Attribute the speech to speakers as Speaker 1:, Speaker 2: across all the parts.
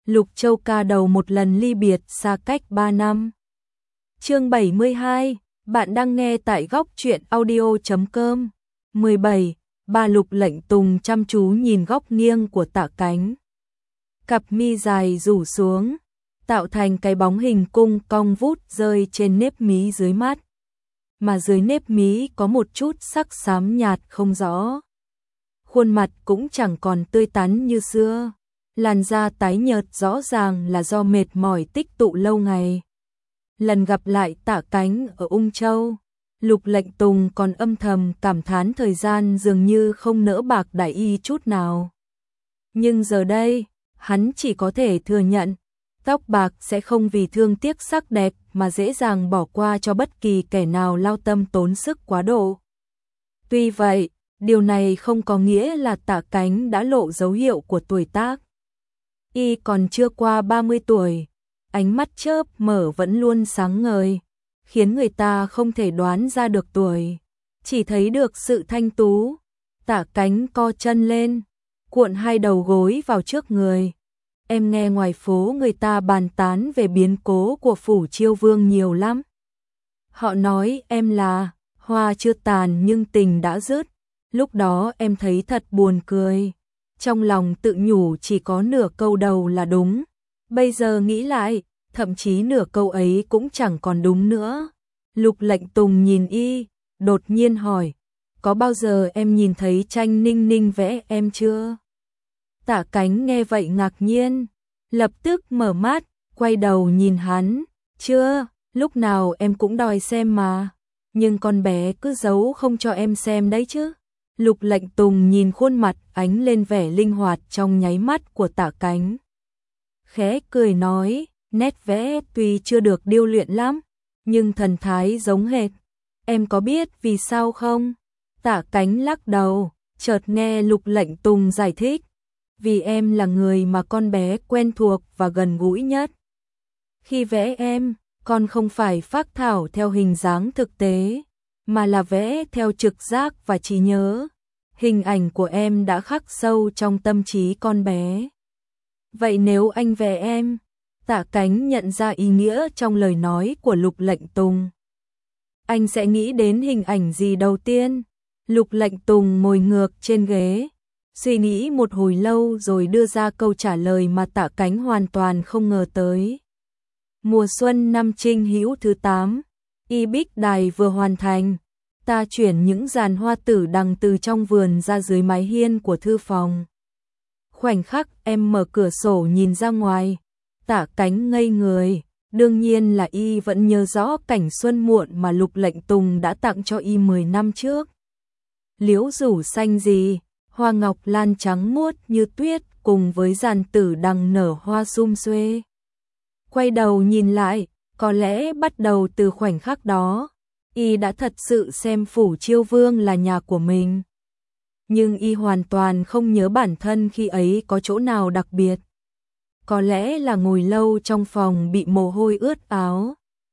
Speaker 1: Lục Châu ca đầu một lần ly biệt xa cách 3 năm. Chương 72, bạn đang nghe tại góc truyện audio.com. 17, bà Lục Lệnh Tùng chăm chú nhìn góc nghiêng của Tạ Cánh. Cặp mi dài rủ xuống, tạo thành cái bóng hình cung cong vút rơi trên nếp mí dưới mắt. Mà dưới nếp mí có một chút sắc xám nhạt không rõ. Khuôn mặt cũng chẳng còn tươi tắn như xưa. Làn da tái nhợt rõ ràng là do mệt mỏi tích tụ lâu ngày. Lần gặp lại Tạ Cánh ở Ung Châu, Lục Lệnh Tùng còn âm thầm cảm thán thời gian dường như không nỡ bạc đãi y chút nào. Nhưng giờ đây, hắn chỉ có thể thừa nhận, tóc bạc sẽ không vì thương tiếc sắc đẹp mà dễ dàng bỏ qua cho bất kỳ kẻ nào lao tâm tốn sức quá độ. Tuy vậy, điều này không có nghĩa là Tạ Cánh đã lộ dấu hiệu của tuổi tác. Y còn chưa qua 30 tuổi, ánh mắt chớp mở vẫn luôn sáng ngời, khiến người ta không thể đoán ra được tuổi, chỉ thấy được sự thanh tú. Tạ Cánh co chân lên, cuộn hai đầu gối vào trước người. Em nghe ngoài phố người ta bàn tán về biến cố của phủ Chiêu Vương nhiều lắm. Họ nói em là hoa chưa tàn nhưng tình đã dứt. Lúc đó em thấy thật buồn cười. Trong lòng tự nhủ chỉ có nửa câu đầu là đúng. Bây giờ nghĩ lại, thậm chí nửa câu ấy cũng chẳng còn đúng nữa. Lục Lệnh Tùng nhìn y, đột nhiên hỏi, có bao giờ em nhìn thấy tranh Ninh Ninh vẽ em chưa? Tạ Cánh nghe vậy ngạc nhiên, lập tức mở mắt, quay đầu nhìn hắn, chưa, lúc nào em cũng đòi xem mà, nhưng con bé cứ giấu không cho em xem đấy chứ. Lục Lệnh Tùng nhìn khuôn mặt ánh lên vẻ linh hoạt trong nháy mắt của Tạ Cánh. Khẽ cười nói, nét vẽ tuy chưa được điêu luyện lắm, nhưng thần thái giống hệt. Em có biết vì sao không? Tạ Cánh lắc đầu, chợt nghe Lục Lệnh Tùng giải thích. Vì em là người mà con bé quen thuộc và gần gũi nhất. Khi vẽ em, con không phải phác thảo theo hình dáng thực tế, mà là vẽ theo trực giác và trí nhớ. Hình ảnh của em đã khắc sâu trong tâm trí con bé. Vậy nếu anh vẽ em, Tạ Cánh nhận ra ý nghĩa trong lời nói của Lục Lệnh Tùng. Anh sẽ nghĩ đến hình ảnh gì đầu tiên? Lục Lệnh Tùng ngồi ngược trên ghế, suy nghĩ một hồi lâu rồi đưa ra câu trả lời mà Tạ Cánh hoàn toàn không ngờ tới. Mùa xuân năm Trinh Hữu thứ 8, Y Bích Đài vừa hoàn thành. Ta chuyển những giàn hoa tử đằng từ trong vườn ra dưới mái hiên của thư phòng. Khoảnh khắc em mở cửa sổ nhìn ra ngoài, Tạ Cánh ngây người. Đương nhiên là y vẫn nhớ rõ cảnh xuân muộn mà Lục Lệnh Tùng đã tặng cho y 10 năm trước. Liễu rủ xanh gì, hoa ngọc lan trắng muốt như tuyết cùng với giàn tử đằng nở hoa sum xuê. Quay đầu nhìn lại, có lẽ bắt đầu từ khoảnh khắc đó, y đã thật sự xem phủ Chiêu Vương là nhà của mình. Nhưng y hoàn toàn không nhớ bản thân khi ấy có chỗ nào đặc biệt. Có lẽ là ngồi lâu trong phòng bị mồ hôi ướt áo.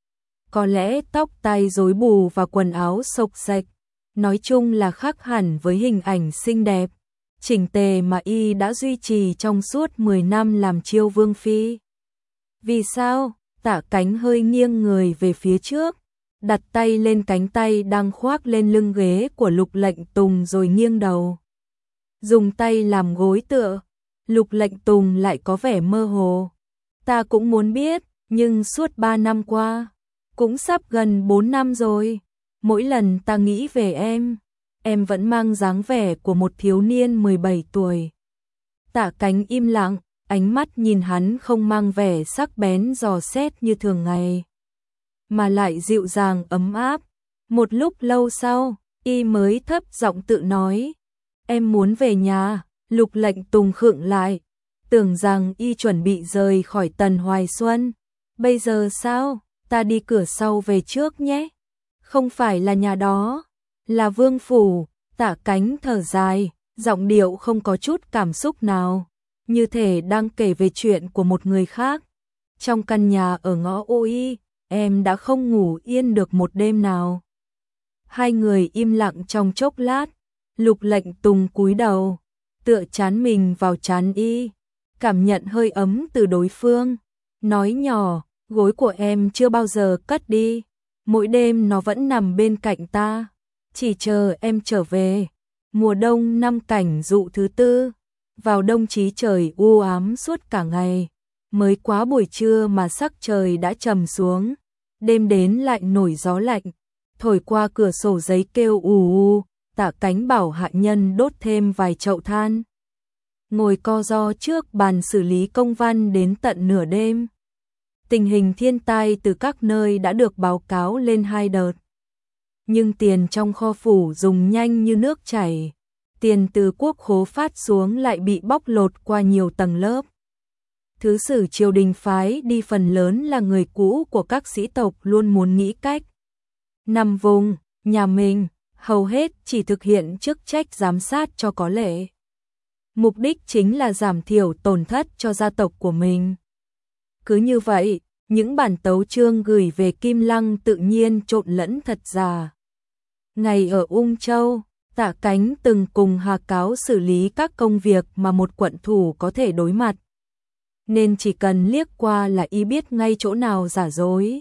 Speaker 1: Có lẽ tóc tai rối bù và quần áo xộc xệch. Nói chung là khác hẳn với hình ảnh xinh đẹp, chỉnh tề mà y đã duy trì trong suốt 10 năm làm Chiêu Vương phi. Vì sao? Tạ Cánh hơi nghiêng người về phía trước, đặt tay lên cánh tay đang khoác lên lưng ghế của Lục Lệnh Tùng rồi nghiêng đầu. Dùng tay làm gối tựa, Lục Lệnh Tùng lại có vẻ mơ hồ. Ta cũng muốn biết, nhưng suốt 3 năm qua, cũng sắp gần 4 năm rồi. Mỗi lần ta nghĩ về em vẫn mang dáng vẻ của một thiếu niên 17 tuổi. Tạ Cánh im lặng, ánh mắt nhìn hắn không mang vẻ sắc bén dò xét như thường ngày, mà lại dịu dàng ấm áp. Một lúc lâu sau, y mới thấp giọng tự nói, em muốn về nhà. Lục Lệnh Tùng khựng lại, tưởng rằng y chuẩn bị rời khỏi Tần Hoài Xuân. Bây giờ sao? Ta đi cửa sau về trước nhé. Không phải là nhà đó, là Vương phủ. Tạ Cánh thở dài, giọng điệu không có chút cảm xúc nào, như thể đang kể về chuyện của một người khác. Trong căn nhà ở ngõ Ô Y, em đã không ngủ yên được một đêm nào. Hai người im lặng trong chốc lát, Lục Lệnh Tùng cúi đầu, tựa trán mình vào trán y. cảm nhận hơi ấm từ đối phương, nói nhỏ, gối của em chưa bao giờ cất đi, mỗi đêm nó vẫn nằm bên cạnh ta, chỉ chờ em trở về. Mùa đông năm cảnh dụ thứ tư, vào đông chí trời u ám suốt cả ngày, mới quá buổi trưa mà sắc trời đã trầm xuống, đêm đến lại nổi gió lạnh, thổi qua cửa sổ giấy kêu ù u. Tạ Cánh bảo hạ nhân đốt thêm vài chậu than, ngồi co ro trước bàn xử lý công văn đến tận nửa đêm. Tình hình thiên tai từ các nơi đã được báo cáo lên 2 đợt. Nhưng tiền trong kho phủ dùng nhanh như nước chảy, tiền từ quốc khố phát xuống lại bị bóc lột qua nhiều tầng lớp. Thứ sử triều đình phái đi phần lớn là người cũ của các sĩ tộc luôn muốn nghĩ cách nằm vùng nhà mình, hầu hết chỉ thực hiện chức trách giám sát cho có lệ. Mục đích chính là giảm thiểu tổn thất cho gia tộc của mình. Cứ như vậy, những bản tấu chương gửi về Kim Lăng tự nhiên trộn lẫn thật giả. Ngày ở Ung Châu, Tạ Cánh từng cùng Hà Cáo xử lý các công việc mà một quận thủ có thể đối mặt, nên chỉ cần liếc qua là y biết ngay chỗ nào giả dối,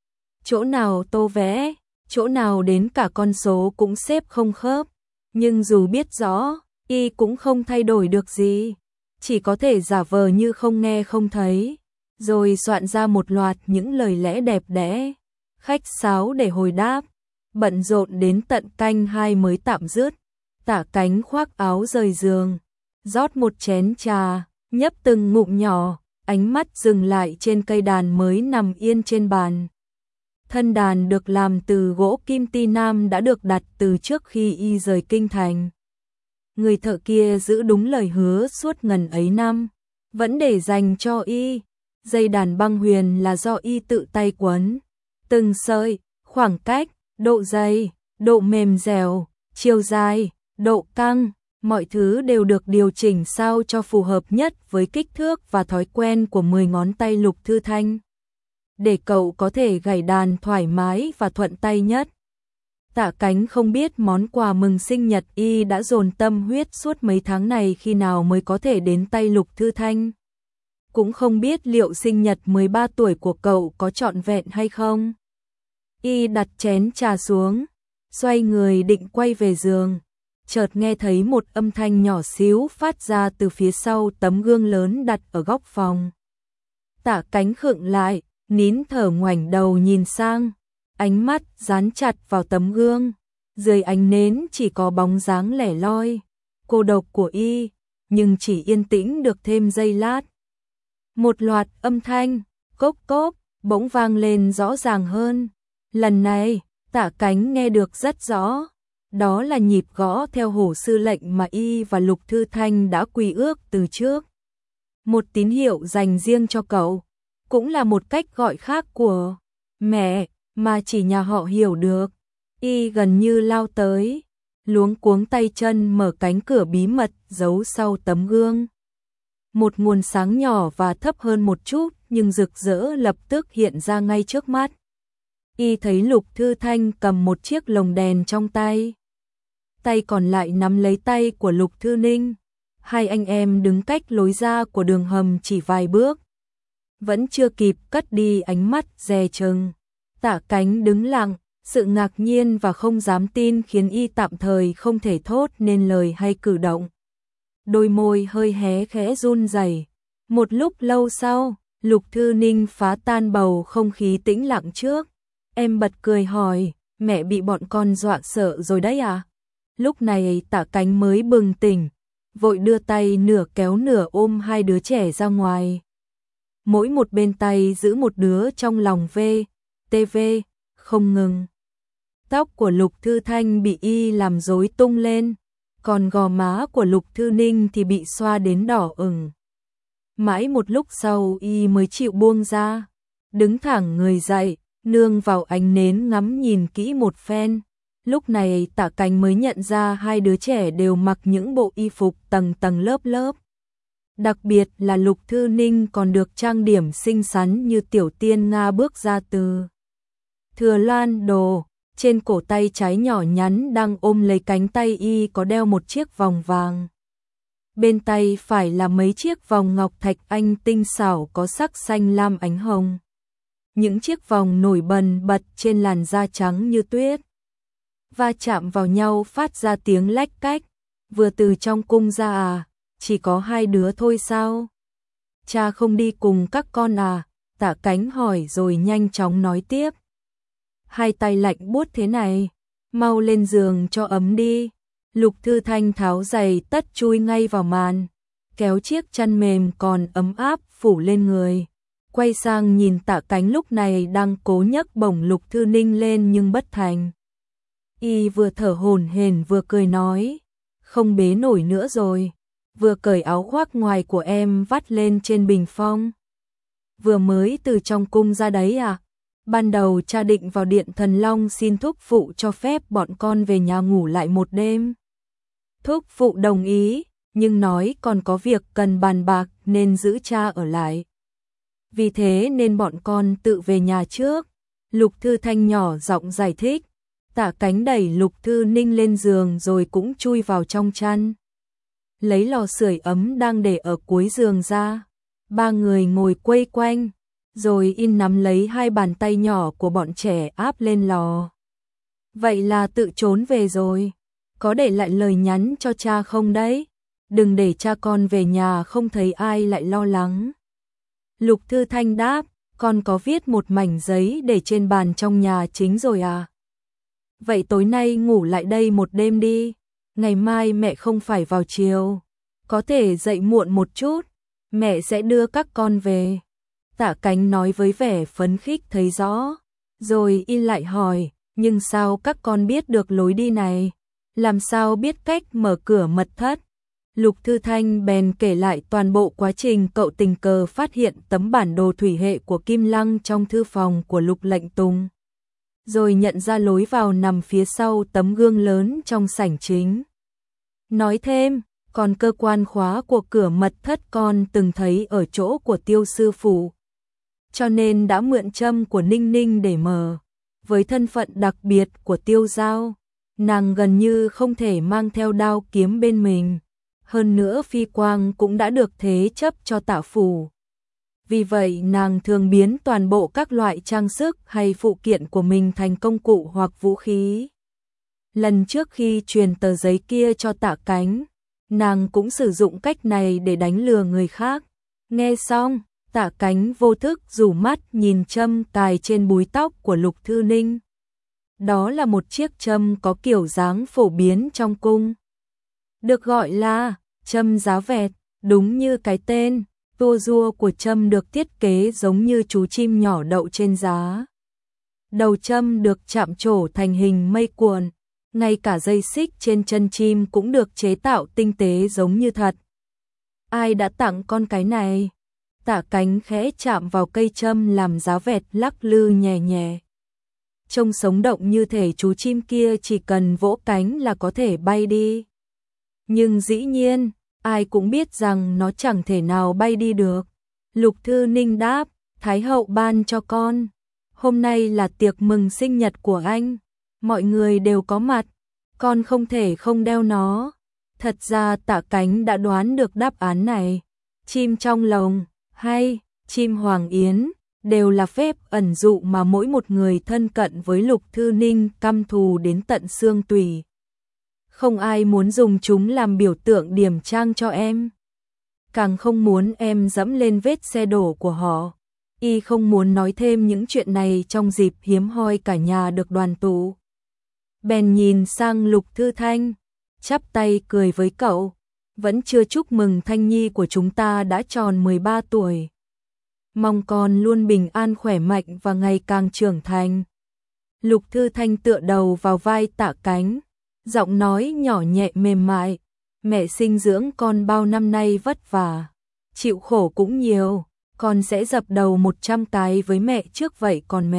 Speaker 1: chỗ nào tô vẽ, chỗ nào đến cả con số cũng xếp không khớp. Nhưng dù biết rõ, y cũng không thay đổi được gì, chỉ có thể giả vờ như không nghe không thấy, rồi soạn ra một loạt những lời lẽ đẹp đẽ, khách sáo để hồi đáp. Bận rộn đến tận canh 2 mới tạm dứt. Tạ Cánh khoác áo rời giường, rót một chén trà, nhấp từng ngụm nhỏ, ánh mắt dừng lại trên cây đàn mới nằm yên trên bàn. Thân đàn được làm từ gỗ kim ti nam đã được đặt từ trước khi y rời kinh thành. Người thợ kia giữ đúng lời hứa suốt ngần ấy năm, vẫn để dành cho y. Dây đàn băng huyền là do y tự tay quấn, từng sợi, khoảng cách, độ dày, độ mềm dẻo, chiều dài, độ căng, mọi thứ đều được điều chỉnh sao cho phù hợp nhất với kích thước và thói quen của 10 ngón tay Lục Thư Thanh, để cậu có thể gảy đàn thoải mái và thuận tay nhất. Tạ Cánh không biết món quà mừng sinh nhật y đã dồn tâm huyết suốt mấy tháng này khi nào mới có thể đến tay Lục Thư Thanh. Cũng không biết liệu sinh nhật 13 tuổi của cậu có trọn vẹn hay không. Y đặt chén trà xuống, xoay người định quay về giường, chợt nghe thấy một âm thanh nhỏ xíu phát ra từ phía sau tấm gương lớn đặt ở góc phòng. Tạ Cánh khựng lại, nín thở ngoảnh đầu nhìn sang, ánh mắt dán chặt vào tấm gương, dưới ánh nến chỉ có bóng dáng lẻ loi, cô độc của y, nhưng chỉ yên tĩnh được thêm giây lát. Một loạt âm thanh, cốc cốp, bỗng vang lên rõ ràng hơn. Lần này, Tạ Cánh nghe được rất rõ, đó là nhịp gõ theo hổ sư lệnh mà y và Lục Thư Thanh đã quy ước từ trước. Một tín hiệu dành riêng cho cậu, cũng là một cách gọi khác của mẹ mà chỉ nhà họ hiểu được. Y gần như lao tới, luống cuống tay chân mở cánh cửa bí mật giấu sau tấm gương. Một nguồn sáng nhỏ và thấp hơn một chút nhưng rực rỡ lập tức hiện ra ngay trước mắt. Y thấy Lục Thư Thanh cầm một chiếc lồng đèn trong tay. Tay còn lại nắm lấy tay của Lục Thư Ninh. Hai anh em đứng cách lối ra của đường hầm chỉ vài bước. Vẫn chưa kịp cất đi ánh mắt dè chừng. Tạ Cánh đứng lặng, sự ngạc nhiên và không dám tin khiến y tạm thời không thể thốt nên lời hay cử động. Đôi môi hơi hé khẽ run rẩy. Một lúc lâu sau, Lục Thư Ninh phá tan bầu không khí tĩnh lặng trước. Em bật cười hỏi, mẹ bị bọn con dọa sợ rồi đấy à? Lúc này Tạ Cánh mới bừng tỉnh, vội đưa tay nửa kéo nửa ôm hai đứa trẻ ra ngoài. Mỗi một bên tay giữ một đứa trong lòng TV, không ngừng. Tóc của Lục Thư Thanh bị y làm rối tung lên, còn gò má của Lục Thư Ninh thì bị xoa đến đỏ ửng. Mãi một lúc sau y mới chịu buông ra, đứng thẳng người dậy, nương vào ánh nến ngắm nhìn kỹ một phen. Lúc này Tạ Cánh mới nhận ra hai đứa trẻ đều mặc những bộ y phục tầng tầng lớp lớp. Đặc biệt là Lục Thư Ninh còn được trang điểm xinh xắn như tiểu tiên Nga bước ra từ Thừa Loan Đồ. Trên cổ tay trái nhỏ nhắn đang ôm lấy cánh tay y có đeo một chiếc vòng vàng. bên tay phải là mấy chiếc vòng ngọc thạch anh tinh xảo có sắc xanh lam ánh hồng. Những chiếc vòng nổi bần bật trên làn da trắng như tuyết, va chạm vào nhau phát ra tiếng lách cách. Vừa từ trong cung ra à, chỉ có hai đứa thôi sao? Cha không đi cùng các con à? Tạ Cánh hỏi rồi nhanh chóng nói tiếp. Hai tay lạnh buốt thế này, mau lên giường cho ấm đi. Lục Thư Thanh tháo giày tất chui ngay vào màn, kéo chiếc chăn mềm còn ấm áp phủ lên người. Quay sang nhìn Tạ Cánh lúc này đang cố nhấc bổng Lục Thư Ninh lên nhưng bất thành. Y vừa thở hổn hển vừa cười nói, không bế nổi nữa rồi, vừa cởi áo khoác ngoài của em vắt lên trên bình phong. Vừa mới từ trong cung ra đấy à? Ban đầu cha định vào Điện Thần Long xin thúc phụ cho phép bọn con về nhà ngủ lại một đêm. Thúc phụ đồng ý, nhưng nói còn có việc cần bàn bạc nên giữ cha ở lại. Vì thế nên bọn con tự về nhà trước. Lục Thư Thanh nhỏ giọng giải thích. Tạ Cánh đẩy Lục Thư Ninh lên giường rồi cũng chui vào trong chăn. Lấy lò sưởi ấm đang để ở cuối giường ra. Ba người ngồi quây quanh, rồi in nắm lấy hai bàn tay nhỏ của bọn trẻ áp lên lò. Vậy là tự trốn về rồi, có để lại lời nhắn cho cha không đấy? Đừng để cha con về nhà không thấy ai lại lo lắng. Lục Thư Thanh đáp, con có viết một mảnh giấy để trên bàn trong nhà chính rồi à? Vậy tối nay ngủ lại đây một đêm đi, ngày mai mẹ không phải vào chiều, có thể dậy muộn một chút, mẹ sẽ đưa các con về. Tạ Cánh nói với vẻ phấn khích thấy rõ, rồi y lại hỏi, nhưng sao các con biết được lối đi này? Làm sao biết cách mở cửa mật thất? Lục Thư Thanh bèn kể lại toàn bộ quá trình cậu tình cờ phát hiện tấm bản đồ thủy hệ của Kim Lăng trong thư phòng của Lục Lệnh Tùng, rồi nhận ra lối vào nằm phía sau tấm gương lớn trong sảnh chính. Nói thêm, còn cơ quan khóa của cửa mật thất con từng thấy ở chỗ của Tiêu sư phụ, cho nên đã mượn châm của Ninh Ninh để mở. Với thân phận đặc biệt của Tiêu Giao, nàng gần như không thể mang theo đao kiếm bên mình. Hơn nữa phi quang cũng đã được thế chấp cho Tạ phủ. Vì vậy nàng thường biến toàn bộ các loại trang sức hay phụ kiện của mình thành công cụ hoặc vũ khí. Lần trước khi truyền tờ giấy kia cho Tạ Cánh, nàng cũng sử dụng cách này để đánh lừa người khác. Nghe xong, Tạ Cánh vô thức rủ mắt nhìn châm cài trên búi tóc của Lục Thư Ninh. Đó là một chiếc châm có kiểu dáng phổ biến trong cung, được gọi là châm giá vẹt, đúng như cái tên. Tua rua của châm được thiết kế giống như chú chim nhỏ đậu trên giá. Đầu châm được chạm trổ thành hình mây cuộn, ngay cả dây xích trên chân chim cũng được chế tạo tinh tế giống như thật. Ai đã tặng con cái này? Tạ Cánh khẽ chạm vào cây châm làm giá vẹt lắc lư nhẹ nhẹ. Trông sống động như thể chú chim kia chỉ cần vỗ cánh là có thể bay đi. Nhưng dĩ nhiên, ai cũng biết rằng nó chẳng thể nào bay đi được. Lục Thư Ninh đáp, Thái hậu ban cho con. Hôm nay là tiệc mừng sinh nhật của anh, mọi người đều có mặt, con không thể không đeo nó. Thật ra Tạ Cánh đã đoán được đáp án này. Chim trong lồng hay chim hoàng yến đều là phép ẩn dụ mà mỗi một người thân cận với Lục Thư Ninh căm thù đến tận xương tủy. Không ai muốn dùng chúng làm biểu tượng điểm trang cho em, càng không muốn em dẫm lên vết xe đổ của họ. Y không muốn nói thêm những chuyện này trong dịp hiếm hoi cả nhà được đoàn tụ. Bèn nhìn sang Lục Thư Thanh, chắp tay cười với cậu, vẫn chưa chúc mừng Thanh Nhi của chúng ta đã tròn 13 tuổi. Mong con luôn bình an khỏe mạnh và ngày càng trưởng thành. Lục Thư Thanh tựa đầu vào vai Tạ Cánh, giọng nói nhỏ nhẹ mềm mại, mẹ sinh dưỡng con bao năm nay vất vả, chịu khổ cũng nhiều, con sẽ dập đầu 100 cái với mẹ trước vậy còn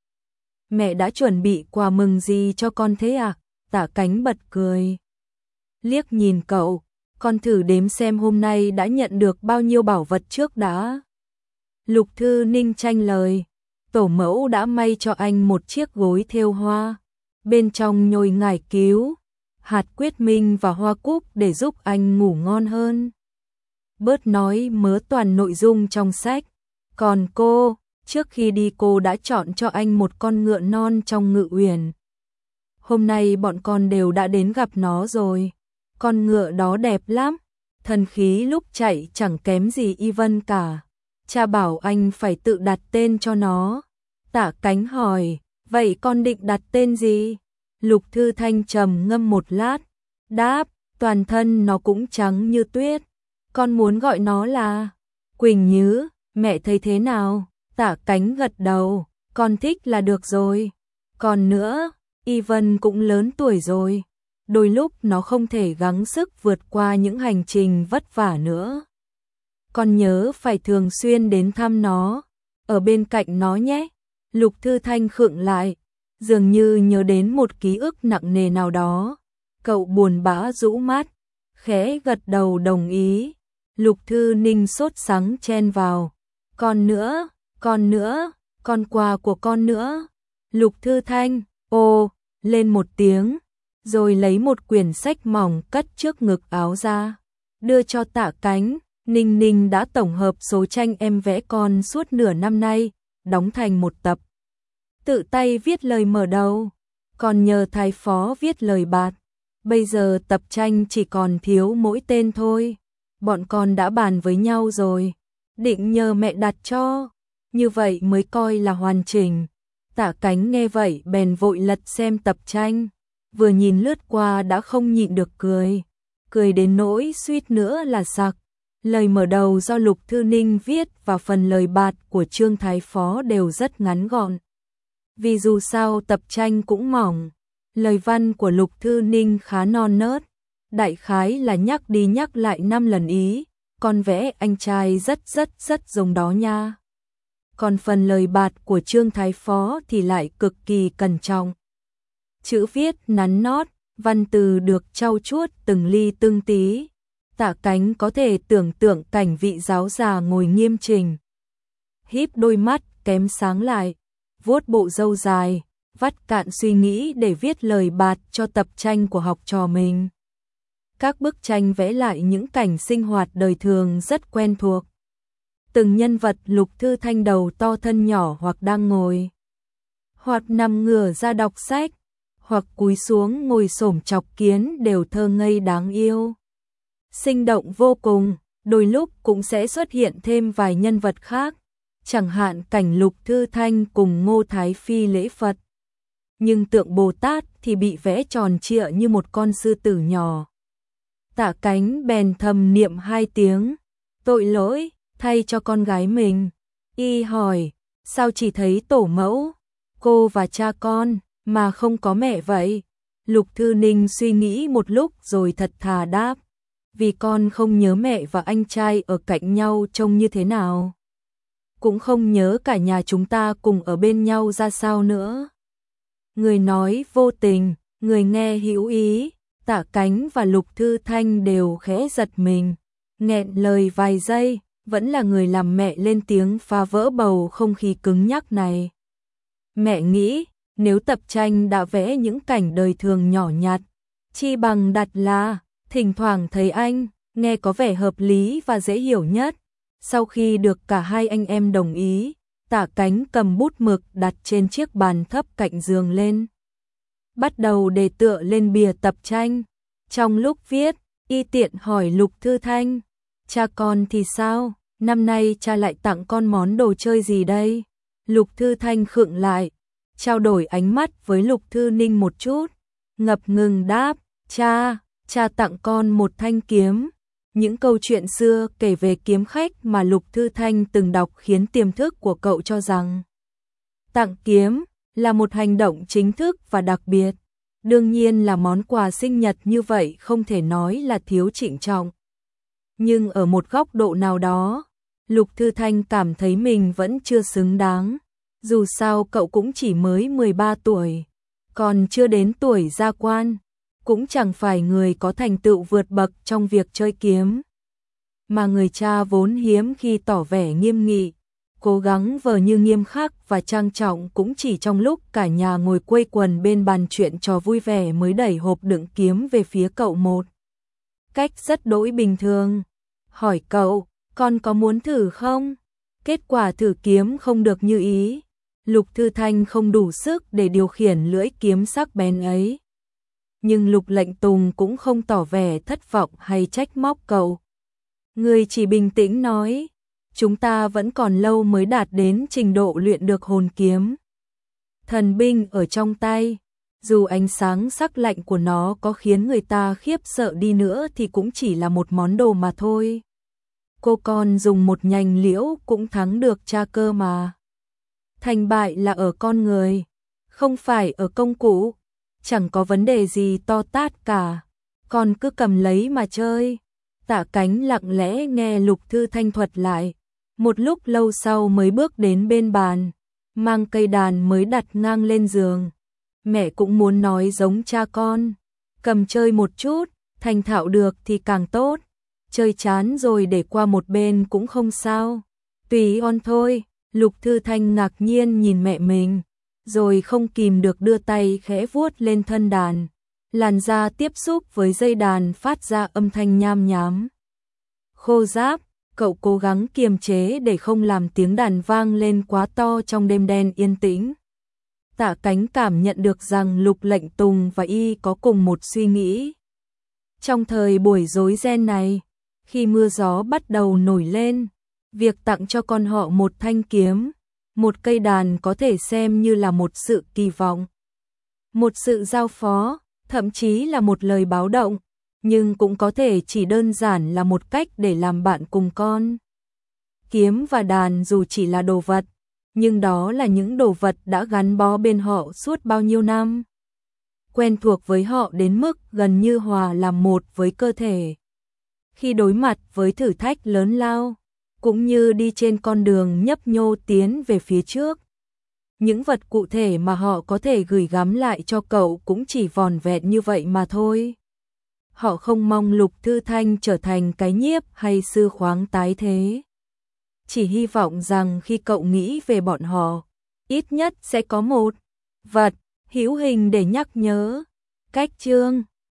Speaker 1: mẹ đã chuẩn bị quà mừng gì cho con thế à? Tạ Cánh bật cười, liếc nhìn cậu, con thử đếm xem hôm nay đã nhận được bao nhiêu bảo vật trước đã. Lục Thư Ninh tranh lời, tổ mẫu đã may cho anh một chiếc gối thêu hoa, bên trong nhồi ngải cứu, hạt quyết minh và hoa cúc để giúp anh ngủ ngon hơn. Bớt nói mớ toàn nội dung trong sách. Còn cô, trước khi đi cô đã chọn cho anh một con ngựa non trong Ngự Uyển. Hôm nay bọn con đều đã đến gặp nó rồi. Con ngựa đó đẹp lắm, thần khí lúc chạy chẳng kém gì Y Vân cả. Cha bảo anh phải tự đặt tên cho nó. Tả Cánh hỏi, vậy con định đặt tên gì? Lục Thư Thanh trầm ngâm một lát, đáp, toàn thân nó cũng trắng như tuyết. Con muốn gọi nó là Quỳnh Nhứ, mẹ thấy thế nào? Tả Cánh gật đầu, con thích là được rồi. Còn nữa, Y Vân cũng lớn tuổi rồi. Đôi lúc nó không thể gắng sức vượt qua những hành trình vất vả nữa. Con nhớ phải thường xuyên đến thăm nó, ở bên cạnh nó nhé. Lục Thư Thanh khựng lại, dường như nhớ đến một ký ức nặng nề nào đó. Cậu buồn bã rũ mắt, khẽ gật đầu đồng ý. Lục Thư Ninh sốt sắng chen vào. Con nữa, con quà của con nữa. Lục Thư Thanh, ô, lên một tiếng, rồi lấy một quyển sách mỏng cất trước ngực áo ra, đưa cho Tả Cánh. Ninh Ninh đã tổng hợp số tranh em vẽ con suốt nửa năm nay, đóng thành một tập. Tự tay viết lời mở đầu, còn nhờ Thái Phó viết lời bạt. Bây giờ tập tranh chỉ còn thiếu mỗi tên thôi. Bọn con đã bàn với nhau rồi, định nhờ mẹ đặt cho, như vậy mới coi là hoàn chỉnh. Tả Cánh nghe vậy bèn vội lật xem tập tranh, vừa nhìn lướt qua đã không nhịn được cười đến nỗi suýt nữa là sặc. Lời mở đầu do Lục Thư Ninh viết và phần lời bạt của Trương Thái Phó đều rất ngắn gọn. Vì dù sao tập tranh cũng mỏng, lời văn của Lục Thư Ninh khá non nớt, đại khái là nhắc đi nhắc lại 5 lần ý, con vẽ anh trai rất giống đó nha. Còn phần lời bạt của Trương Thái Phó thì lại cực kỳ cẩn trọng. Chữ viết nắn nót, văn từ được trau chuốt từng ly từng tí. Tả Cánh có thể tưởng tượng cảnh vị giáo già ngồi nghiêm chỉnh, híp đôi mắt kém sáng lại, vuốt bộ râu dài, vắt cạn suy nghĩ để viết lời bạt cho tập tranh của học trò mình. Các bức tranh vẽ lại những cảnh sinh hoạt đời thường rất quen thuộc. Từng nhân vật Lục Thư Thanh đầu to thân nhỏ hoặc đang ngồi, hoặc nằm ngửa ra đọc sách, hoặc cúi xuống ngồi xổm chọc kiến đều thơ ngây đáng yêu, sinh động vô cùng. Đôi lúc cũng sẽ xuất hiện thêm vài nhân vật khác, chẳng hạn cảnh Lục Thư Thanh cùng Ngô Thái Phi lễ Phật. Nhưng tượng Bồ Tát thì bị vẽ tròn trịa như một con sư tử nhỏ. Tả Cánh bèn thầm niệm 2 tiếng, tội lỗi, thay cho con gái mình. Y hỏi, sao chỉ thấy tổ mẫu, cô và cha con, mà không có mẹ vậy? Lục Thư Ninh suy nghĩ một lúc rồi thật thà đáp, vì con không nhớ mẹ và anh trai ở cạnh nhau trông như thế nào. Cũng không nhớ cả nhà chúng ta cùng ở bên nhau ra sao nữa. Người nói vô tình, người nghe hữu ý. Tả Cánh và Lục Thư Thanh đều khẽ giật mình, nghẹn lời vài giây, vẫn là người làm mẹ lên tiếng phá vỡ bầu không khí cứng nhắc này. Mẹ nghĩ, nếu tập tranh đã vẽ những cảnh đời thường nhỏ nhặt, chi bằng đặt là thỉnh thoảng thấy anh, nghe có vẻ hợp lý và dễ hiểu nhất. Sau khi được cả hai anh em đồng ý, Tả Cánh cầm bút mực đặt trên chiếc bàn thấp cạnh giường lên, bắt đầu đề tựa lên bìa tập tranh. Trong lúc viết, y tiện hỏi Lục Thư Thanh, cha con thì sao? Năm nay cha lại tặng con món đồ chơi gì đây? Lục Thư Thanh khựng lại, trao đổi ánh mắt với Lục Thư Ninh một chút, ngập ngừng đáp, cha tặng con một thanh kiếm. Những câu chuyện xưa kể về kiếm khách mà Lục Thư Thanh từng đọc khiến tiềm thức của cậu cho rằng tặng kiếm là một hành động chính thức và đặc biệt. Đương nhiên là món quà sinh nhật như vậy không thể nói là thiếu trịnh trọng. Nhưng ở một góc độ nào đó, Lục Thư Thanh cảm thấy mình vẫn chưa xứng đáng. Dù sao cậu cũng chỉ mới 13 tuổi, còn chưa đến tuổi gia quan, cũng chẳng phải người có thành tựu vượt bậc trong việc chơi kiếm. Mà người cha vốn hiếm khi tỏ vẻ nghiêm nghị, cố gắng vờ như nghiêm khắc và trang trọng, cũng chỉ trong lúc cả nhà ngồi quây quần bên bàn chuyện trò vui vẻ mới đẩy hộp đựng kiếm về phía cậu một cách rất đỗi bình thường. Hỏi cậu, con có muốn thử không? Kết quả thử kiếm không được như ý. Lục Thư Thanh không đủ sức để điều khiển lưỡi kiếm sắc bén ấy. Nhưng Lục Lệnh Tùng cũng không tỏ vẻ thất vọng hay trách móc cậu. Người chỉ bình tĩnh nói, chúng ta vẫn còn lâu mới đạt đến trình độ luyện được hồn kiếm thần binh ở trong tay. Dù ánh sáng sắc lạnh của nó có khiến người ta khiếp sợ đi nữa thì cũng chỉ là một món đồ mà thôi. Cô con dùng một nhành liễu cũng thắng được cha cơ mà. Thành bại là ở con người, không phải ở công cụ. Chẳng có vấn đề gì to tát cả, con cứ cầm lấy mà chơi. Tạ Cánh lặng lẽ nghe Lục Thư Thanh thuật lại, một lúc lâu sau mới bước đến bên bàn, mang cây đàn mới đặt ngang lên giường. Mẹ cũng muốn nói giống cha con, cầm chơi một chút, thành thạo được thì càng tốt, chơi chán rồi để qua một bên cũng không sao, tùy on thôi. Lục Thư Thanh ngạc nhiên nhìn mẹ mình, rồi không kìm được đưa tay khẽ vuốt lên thân đàn. Làn da tiếp xúc với dây đàn phát ra âm thanh nham nhám khô ráp. Cậu cố gắng kiềm chế để không làm tiếng đàn vang lên quá to trong đêm đen yên tĩnh. Tạ Cánh cảm nhận được rằng Lục Lệnh Tùng và y có cùng một suy nghĩ. Trong thời buổi rối ren này, khi mưa gió bắt đầu nổi lên, việc tặng cho con họ một thanh kiếm, một cây đàn có thể xem như là một sự kỳ vọng, một sự giao phó, thậm chí là một lời báo động, nhưng cũng có thể chỉ đơn giản là một cách để làm bạn cùng con. Kiếm và đàn dù chỉ là đồ vật, nhưng đó là những đồ vật đã gắn bó bên họ suốt bao nhiêu năm, quen thuộc với họ đến mức gần như hòa làm một với cơ thể. Khi đối mặt với thử thách lớn lao, cũng như đi trên con đường nhấp nhô tiến về phía trước, những vật cụ thể mà họ có thể gửi gắm lại cho cậu cũng chỉ vòn vẹn như vậy mà thôi. Họ không mong Lục Thư Thanh trở thành cái nhiếp hay sư khoáng tái thế. Chỉ hy vọng rằng khi cậu nghĩ về bọn họ, ít nhất sẽ có một vật hữu hình để nhắc nhớ. Cách chương